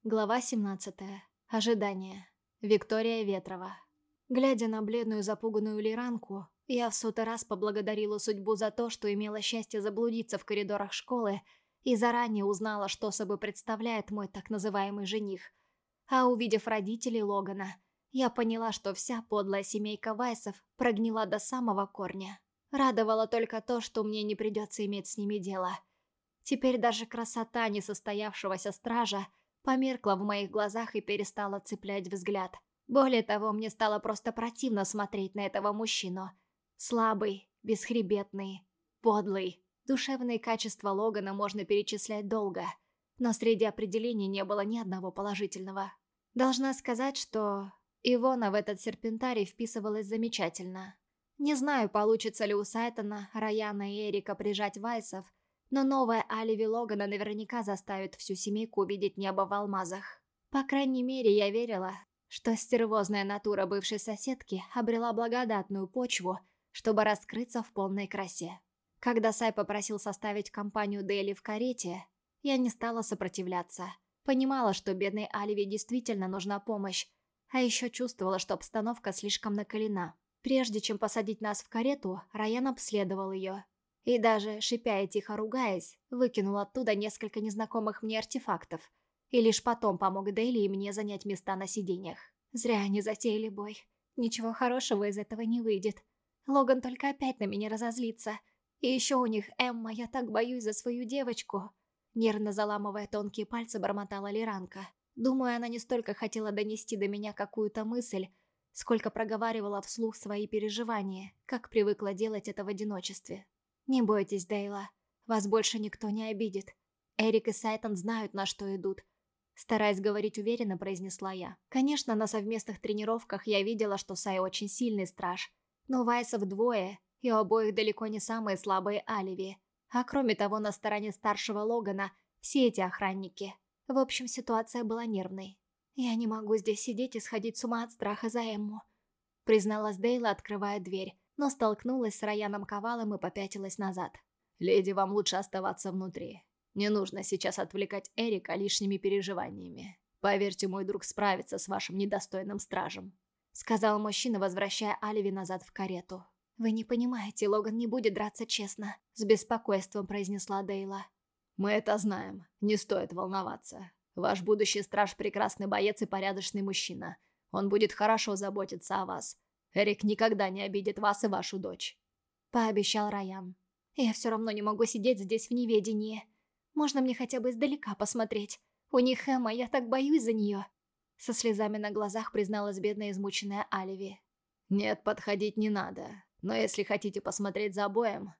Глава 17. Ожидание. Виктория Ветрова. Глядя на бледную запуганную Лиранку, я в сотый раз поблагодарила судьбу за то, что имела счастье заблудиться в коридорах школы и заранее узнала, что собой представляет мой так называемый жених. А увидев родителей Логана, я поняла, что вся подлая семейка Вайсов прогнила до самого корня. Радовало только то, что мне не придется иметь с ними дело. Теперь даже красота несостоявшегося стража померкла в моих глазах и перестала цеплять взгляд. Более того, мне стало просто противно смотреть на этого мужчину. Слабый, бесхребетный, подлый. Душевные качества Логана можно перечислять долго, но среди определений не было ни одного положительного. Должна сказать, что Ивона в этот серпентарий вписывалась замечательно. Не знаю, получится ли у Сайтона, Раяна и Эрика прижать Вайсов, но новая Аливи Логана наверняка заставит всю семейку увидеть небо в алмазах. По крайней мере, я верила, что стервозная натура бывшей соседки обрела благодатную почву, чтобы раскрыться в полной красе. Когда Сай попросил составить компанию Дейли в карете, я не стала сопротивляться. Понимала, что бедной Аливи действительно нужна помощь, а еще чувствовала, что обстановка слишком накалена. Прежде чем посадить нас в карету, Райан обследовал ее. И даже, шипя и тихо ругаясь, выкинул оттуда несколько незнакомых мне артефактов. И лишь потом помог Дейли и мне занять места на сиденьях. Зря они затеяли бой. Ничего хорошего из этого не выйдет. Логан только опять на меня разозлится. И еще у них Эмма, я так боюсь за свою девочку. Нервно заламывая тонкие пальцы, бормотала Лиранка. Думаю, она не столько хотела донести до меня какую-то мысль, сколько проговаривала вслух свои переживания, как привыкла делать это в одиночестве. «Не бойтесь, Дейла, вас больше никто не обидит. Эрик и Сайтон знают, на что идут», — стараясь говорить уверенно, произнесла я. Конечно, на совместных тренировках я видела, что Сай очень сильный страж, но Вайсов двое, и у обоих далеко не самые слабые Аливи. А кроме того, на стороне старшего Логана все эти охранники. В общем, ситуация была нервной. «Я не могу здесь сидеть и сходить с ума от страха за Эмму», — призналась Дейла, открывая дверь, но столкнулась с Раяном Ковалом и попятилась назад. «Леди, вам лучше оставаться внутри. Не нужно сейчас отвлекать Эрика лишними переживаниями. Поверьте, мой друг справится с вашим недостойным стражем», — сказал мужчина, возвращая Аливи назад в карету. «Вы не понимаете, Логан не будет драться честно», — с беспокойством произнесла Дейла. «Мы это знаем. Не стоит волноваться. Ваш будущий страж — прекрасный боец и порядочный мужчина. Он будет хорошо заботиться о вас. Эрик никогда не обидит вас и вашу дочь», — пообещал Раян. «Я все равно не могу сидеть здесь в неведении. Можно мне хотя бы издалека посмотреть? У них Эмма, я так боюсь за нее», — со слезами на глазах призналась бедная измученная Аливи. «Нет, подходить не надо. Но если хотите посмотреть за боем,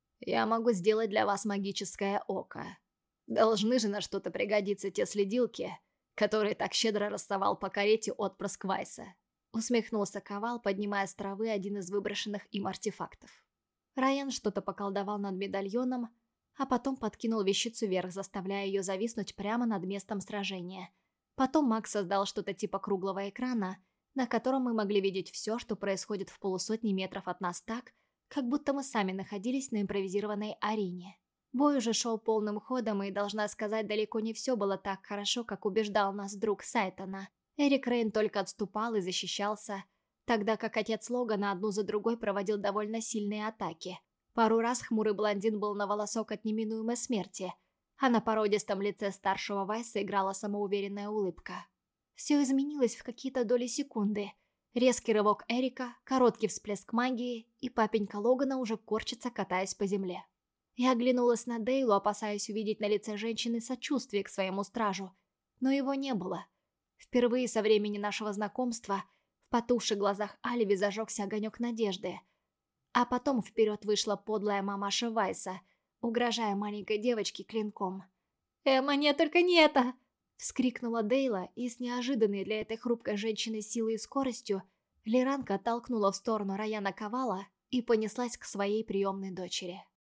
я могу сделать для вас магическое око. Должны же на что-то пригодиться те следилки, которые так щедро расставал по карете отпрыск Вайса», — усмехнулся Ковал, поднимая с травы один из выброшенных им артефактов. Райан что-то поколдовал над медальоном, а потом подкинул вещицу вверх, заставляя ее зависнуть прямо над местом сражения. Потом маг создал что-то типа круглого экрана, на котором мы могли видеть все, что происходит в полусотни метров от нас так, как будто мы сами находились на импровизированной арене. Бой уже шел полным ходом, и, должна сказать, далеко не все было так хорошо, как убеждал нас друг Сайтона. Эрик Рейн только отступал и защищался, тогда как отец Логана одну за другой проводил довольно сильные атаки. Пару раз хмурый блондин был на волосок от неминуемой смерти, а на породистом лице старшего Вайса играла самоуверенная улыбка. Все изменилось в какие-то доли секунды. Резкий рывок Эрика, короткий всплеск магии, и папенька Логана уже корчится, катаясь по земле. Я оглянулась на Дейлу, опасаясь увидеть на лице женщины сочувствие к своему стражу, но его не было. Впервые со времени нашего знакомства в потухших глазах Аливи зажегся огонек надежды. А потом вперед вышла подлая мамаша Вайса, угрожая маленькой девочке клинком. «Эмма, нет, только не это!» — вскрикнула Дейла, и с неожиданной для этой хрупкой женщины силой и скоростью Лиранка оттолкнула в сторону Раяна Ковала и понеслась к своей приемной дочери.